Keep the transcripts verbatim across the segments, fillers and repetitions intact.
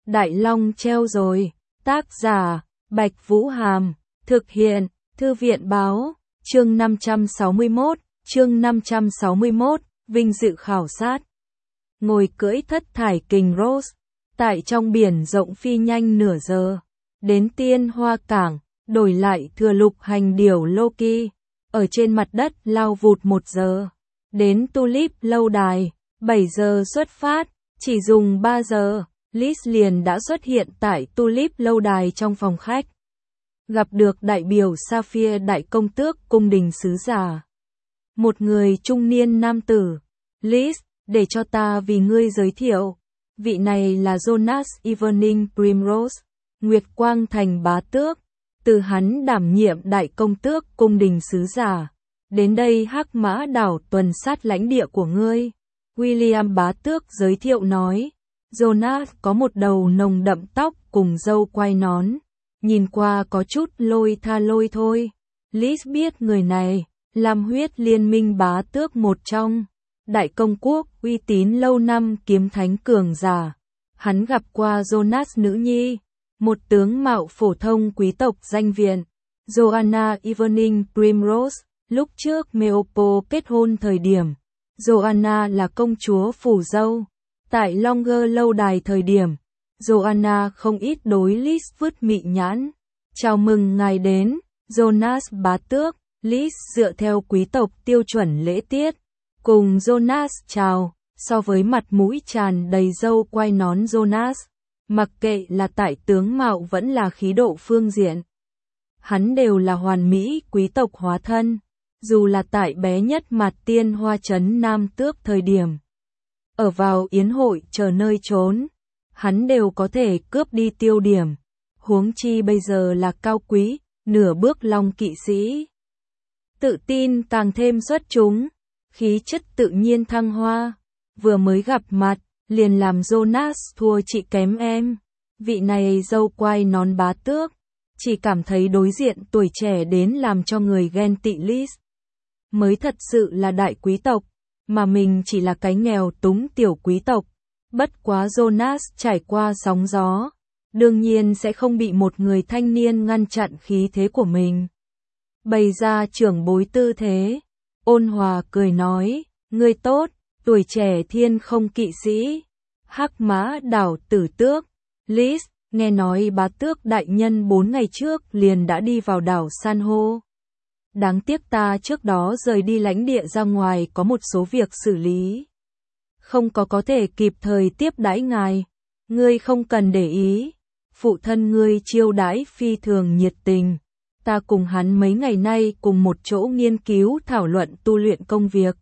Đại Long treo rồi. Tác giả, Bạch Vũ Hàm. Thực hiện, Thư viện Báo. Chương năm trăm sáu mươi mốt, chương năm trăm sáu mươi mốt, vinh dự khảo sát. Ngồi cưỡi thất thải kình Rose, tại trong biển rộng phi nhanh nửa giờ. Đến Tiên Hoa Cảng, đổi lại thừa lục hành điểu Loki. Ở trên mặt đất lao vụt một giờ. Đến Tulip lâu đài, bảy giờ xuất phát, chỉ dùng ba giờ. Liz liền đã xuất hiện tại Tulip lâu đài trong phòng khách. Gặp được đại biểu Sapphire đại công tước cung đình sứ giả. Một người trung niên nam tử. Liz, để cho ta vì ngươi giới thiệu. Vị này là Jonas Evening Primrose, Nguyệt Quang Thành bá tước. Từ hắn đảm nhiệm đại công tước cung đình sứ giả. Đến đây Hắc Mã đảo tuần sát lãnh địa của ngươi. William bá tước giới thiệu nói. Jonas có một đầu nồng đậm tóc cùng râu quai nón. Nhìn qua có chút lôi tha lôi thôi. Liz biết người này, làm huyết liên minh bá tước một trong. Đại công quốc uy tín lâu năm kiếm thánh cường giả. Hắn gặp qua Jonas nữ nhi. Một tướng mạo phổ thông quý tộc danh viện. Joanna Evening Primrose. Lúc trước Meopo kết hôn thời điểm. Joanna là công chúa phủ dâu. Tại Longer lâu đài thời điểm. Joanna không ít đối Liz vứt mị nhãn. Chào mừng ngài đến, Jonas bá tước. Liz dựa theo quý tộc tiêu chuẩn lễ tiết. Cùng Jonas chào, so với mặt mũi tràn đầy râu quai nón Jonas. Mặc kệ là tại tướng mạo vẫn là khí độ phương diện. Hắn đều là hoàn mỹ quý tộc hóa thân. Dù là tại bé nhất mặt Tiên Hoa trấn Nam Tước thời điểm. Ở vào yến hội chờ nơi trốn. Hắn đều có thể cướp đi tiêu điểm. Huống chi bây giờ là cao quý, nửa bước long kỵ sĩ. Tự tin càng thêm xuất chúng. Khí chất tự nhiên thăng hoa. Vừa mới gặp mặt, liền làm Jonas thua chị kém em. Vị này râu quai nón bá tước. Chỉ cảm thấy đối diện tuổi trẻ đến làm cho người ghen tị. Liz mới thật sự là đại quý tộc. Mà mình chỉ là cái nghèo túng tiểu quý tộc. Bất quá Jonas trải qua sóng gió. Đương nhiên sẽ không bị một người thanh niên ngăn chặn khí thế của mình. Bày ra trưởng bối tư thế. Ôn hòa cười nói. Ngươi tốt, tuổi trẻ thiên không kỵ sĩ. Hắc Mã đảo tử tước. Liz, nghe nói bá tước đại nhân bốn ngày trước liền đã đi vào đảo San hô. Đáng tiếc ta trước đó rời đi lãnh địa ra ngoài có một số việc xử lý. Không có có thể kịp thời tiếp đãi ngài. Ngươi không cần để ý. Phụ thân ngươi chiêu đãi phi thường nhiệt tình. Ta cùng hắn mấy ngày nay cùng một chỗ nghiên cứu thảo luận tu luyện công việc.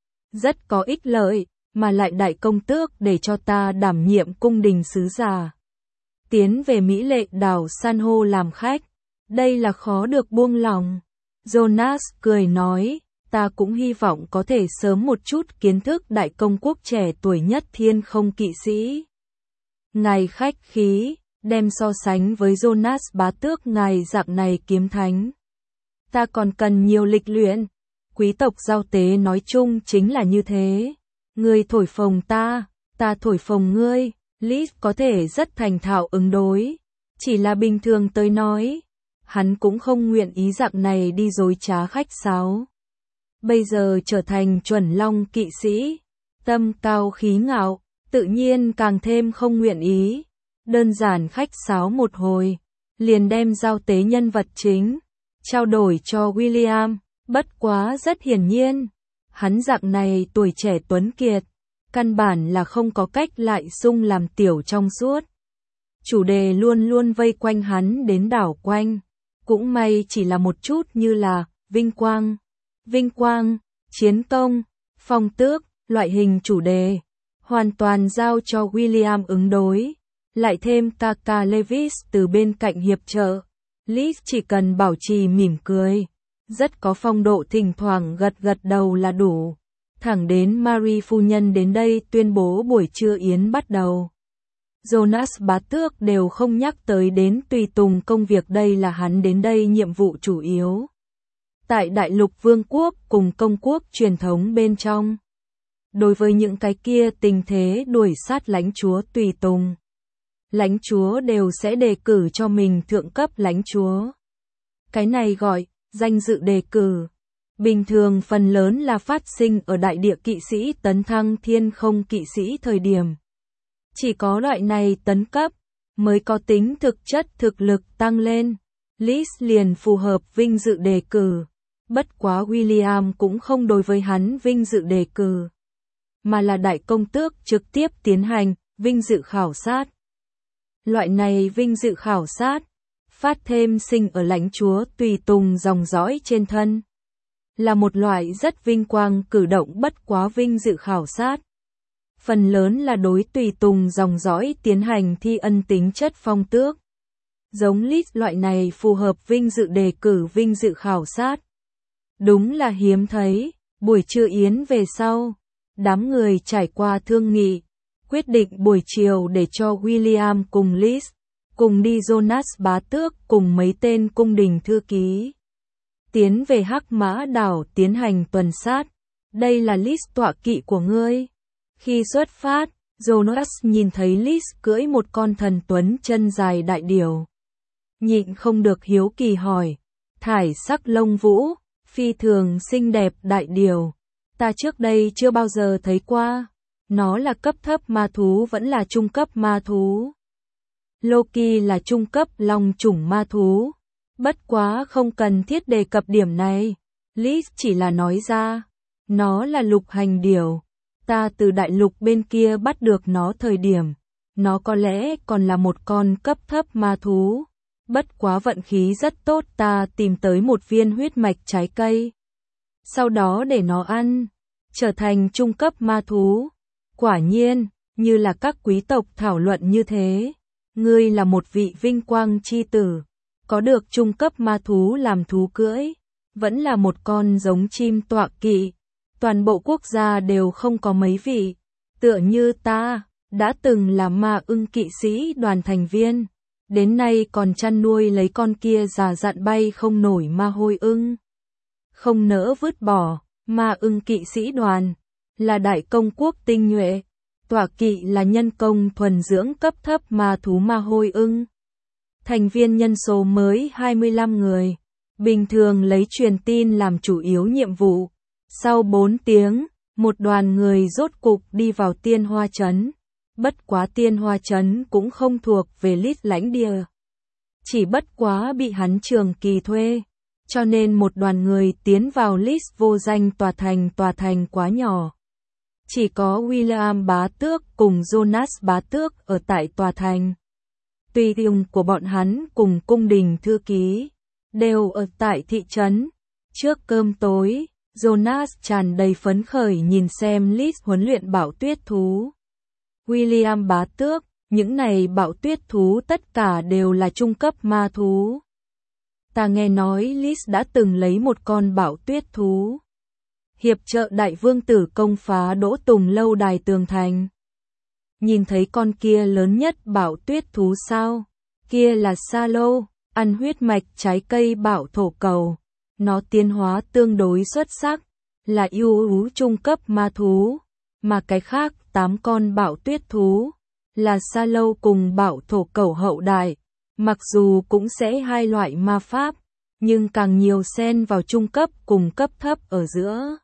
Rất có ích lợi, mà lại đại công tước để cho ta đảm nhiệm cung đình sứ giả. Tiến về mỹ lệ đảo San hô làm khách. Đây là khó được buông lòng. Jonas cười nói, ta cũng hy vọng có thể sớm một chút kiến thức đại công quốc trẻ tuổi nhất thiên không kỵ sĩ. Ngài khách khí, đem so sánh với Jonas bá tước ngài dạng này kiếm thánh. Ta còn cần nhiều lịch luyện. Quý tộc giao tế nói chung chính là như thế. Ngươi thổi phồng ta, ta thổi phồng ngươi. Liz có thể rất thành thạo ứng đối. Chỉ là bình thường tới nói. Hắn cũng không nguyện ý dạng này đi dối trá khách sáo. Bây giờ trở thành chuẩn long kỵ sĩ. Tâm cao khí ngạo, tự nhiên càng thêm không nguyện ý. Đơn giản khách sáo một hồi. Liền đem giao tế nhân vật chính. Trao đổi cho William. Bất quá rất hiển nhiên. Hắn dạng này tuổi trẻ tuấn kiệt. Căn bản là không có cách lại sung làm tiểu trong suốt. Chủ đề luôn luôn vây quanh hắn đến đảo quanh. Cũng may chỉ là một chút như là vinh quang, vinh quang, chiến công, phong tước, loại hình chủ đề. Hoàn toàn giao cho William ứng đối. Lại thêm Kaka Lewis từ bên cạnh hiệp trợ. Liz chỉ cần bảo trì mỉm cười. Rất có phong độ thỉnh thoảng gật gật đầu là đủ. Thẳng đến Marie phu nhân đến đây tuyên bố buổi trưa yến bắt đầu. Jonas bá tước đều không nhắc tới đến tùy tùng công việc, đây là hắn đến đây nhiệm vụ chủ yếu. Tại Đại lục Vương quốc cùng công quốc truyền thống bên trong. Đối với những cái kia tình thế đuổi sát lãnh chúa tùy tùng. lãnh chúa đều sẽ đề cử cho mình thượng cấp lãnh chúa. Cái này gọi danh dự đề cử. Bình thường phần lớn là phát sinh ở đại địa kỵ sĩ tấn thăng thiên không kỵ sĩ thời điểm. Chỉ có loại này tấn cấp mới có tính thực chất thực lực tăng lên. Liz liền phù hợp vinh dự đề cử. Bất quá William cũng không đối với hắn vinh dự đề cử, mà là đại công tước trực tiếp tiến hành vinh dự khảo sát. Loại này vinh dự khảo sát phát thêm sinh ở lãnh chúa tùy tùng dòng dõi trên thân, là một loại rất vinh quang cử động. Bất quá vinh dự khảo sát phần lớn là đối tùy tùng dòng dõi tiến hành thi ân tính chất phong tước. Giống Liz loại này phù hợp vinh dự đề cử vinh dự khảo sát đúng là hiếm thấy. Buổi trưa yến về sau, đám người trải qua thương nghị, quyết định buổi chiều để cho William cùng Liz cùng đi Jonas bá tước cùng mấy tên cung đình thư ký tiến về Hắc Mã đảo tiến hành tuần sát. Đây là Liz tọa kỵ của ngươi. Khi xuất phát, Jonas nhìn thấy Liz cưỡi một con thần tuấn chân dài đại điểu, nhịn không được hiếu kỳ hỏi, thải sắc lông vũ, phi thường xinh đẹp đại điểu, ta trước đây chưa bao giờ thấy qua. Nó là cấp thấp ma thú vẫn là trung cấp ma thú? Loki là trung cấp long chủng ma thú. Bất quá không cần thiết đề cập điểm này. Liz chỉ là nói ra, nó là lục hành điểu. Ta từ đại lục bên kia bắt được nó thời điểm, nó có lẽ còn là một con cấp thấp ma thú. Bất quá vận khí rất tốt, ta tìm tới một viên huyết mạch trái cây, sau đó để nó ăn, trở thành trung cấp ma thú. Quả nhiên, như là các quý tộc thảo luận như thế, ngươi là một vị vinh quang chi tử, có được trung cấp ma thú làm thú cưỡi, vẫn là một con giống chim tọa kỵ. Toàn bộ quốc gia đều không có mấy vị, tựa như ta, đã từng là ma ưng kỵ sĩ đoàn thành viên, đến nay còn chăn nuôi lấy con kia già dặn bay không nổi ma hôi ưng. Không nỡ vứt bỏ, ma ưng kỵ sĩ đoàn là đại công quốc tinh nhuệ, tọa kỵ là nhân công thuần dưỡng cấp thấp ma thú ma hôi ưng. Thành viên nhân số mới hai mươi lăm người, bình thường lấy truyền tin làm chủ yếu nhiệm vụ. Sau bốn tiếng, một đoàn người rốt cục đi vào Tiên Hoa Trấn. Bất quá Tiên Hoa Trấn cũng không thuộc về Liz lãnh địa, chỉ bất quá bị hắn trường kỳ thuê, cho nên một đoàn người tiến vào Liz vô danh tòa thành. Tòa thành quá nhỏ, chỉ có William bá tước cùng Jonas bá tước ở tại tòa thành. Tùy tùng của bọn hắn cùng cung đình thư ký đều ở tại thị trấn. Trước cơm tối, Jonas tràn đầy phấn khởi nhìn xem Liz huấn luyện bạo tuyết thú. William bá tước, những này bạo tuyết thú tất cả đều là trung cấp ma thú. Ta nghe nói Liz đã từng lấy một con bạo tuyết thú hiệp trợ đại vương tử công phá Đỗ Tùng lâu đài tường thành. Nhìn thấy con kia lớn nhất bạo tuyết thú sao? Kia là Salo, ăn huyết mạch trái cây bạo thổ cầu. Nó tiến hóa tương đối xuất sắc, là ưu ú trung cấp ma thú, mà cái khác tám con bạo tuyết thú là Salo cùng bạo thổ cầu hậu đại, mặc dù cũng sẽ hai loại ma pháp, nhưng càng nhiều xen vào trung cấp cùng cấp thấp ở giữa.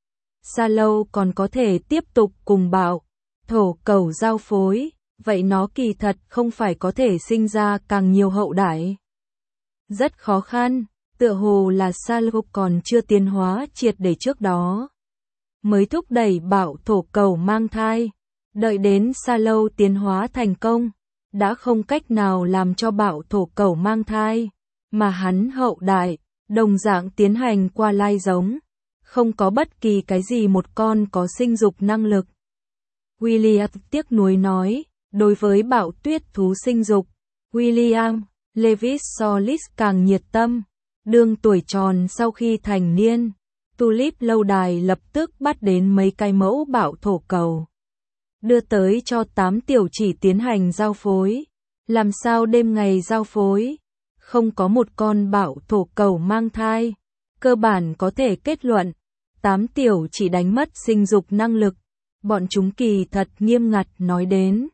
Salo còn có thể tiếp tục cùng bạo thổ cầu giao phối, vậy nó kỳ thật không phải có thể sinh ra càng nhiều hậu đại. Rất khó khăn. Tựa hồ là Salo còn chưa tiến hóa triệt để trước đó, mới thúc đẩy bạo thổ cầu mang thai. Đợi đến Salo tiến hóa thành công, đã không cách nào làm cho bạo thổ cầu mang thai, mà hắn hậu đại, đồng dạng tiến hành qua lai giống, không có bất kỳ cái gì một con có sinh dục năng lực. William tiếc nuối nói, đối với bạo tuyết thú sinh dục, William, Lewis Solis càng nhiệt tâm. Đương tuổi tròn sau khi thành niên, Tulip lâu đài lập tức bắt đến mấy cái mẫu bạo thổ cầu, đưa tới cho tám tiểu chỉ tiến hành giao phối. Làm sao đêm ngày giao phối, không có một con bạo thổ cầu mang thai, cơ bản có thể kết luận, tám tiểu chỉ đánh mất sinh dục năng lực. Bọn chúng kỳ thật nghiêm ngặt nói đến,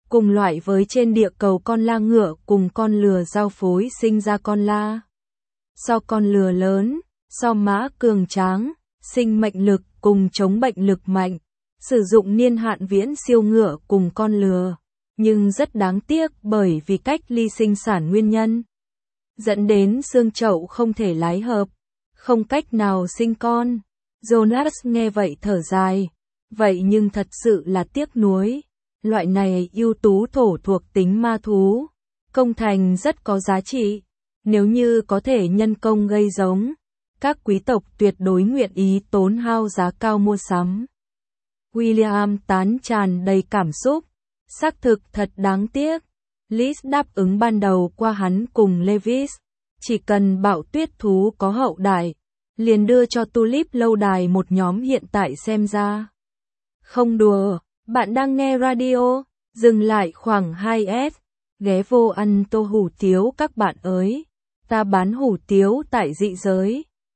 cùng loại với trên địa cầu con la ngựa cùng con lừa giao phối sinh ra con la. So con lừa lớn, so mã cường tráng, sinh mệnh lực cùng chống bệnh lực mạnh, sử dụng niên hạn viễn siêu ngựa cùng con lừa, nhưng rất đáng tiếc bởi vì cách ly sinh sản nguyên nhân, dẫn đến xương chậu không thể lái hợp, không cách nào sinh con. Jonas nghe vậy thở dài, vậy nhưng thật sự là tiếc nuối, loại này ưu tú thổ thuộc tính ma thú, công thành rất có giá trị, nếu như có thể nhân công gây giống, các quý tộc tuyệt đối nguyện ý tốn hao giá cao mua sắm. William tán tràn đầy cảm xúc, xác thực thật đáng tiếc. Liz đáp ứng ban đầu qua hắn cùng Lewis, chỉ cần bạo tuyết thú có hậu đại, liền đưa cho Tulip lâu đài một nhóm hiện tại xem ra. Không đùa, bạn đang nghe radio, dừng lại khoảng hai S, ghé vô ăn tô hủ tiếu các bạn ơi, ta bán hủ tiếu tại dị giới.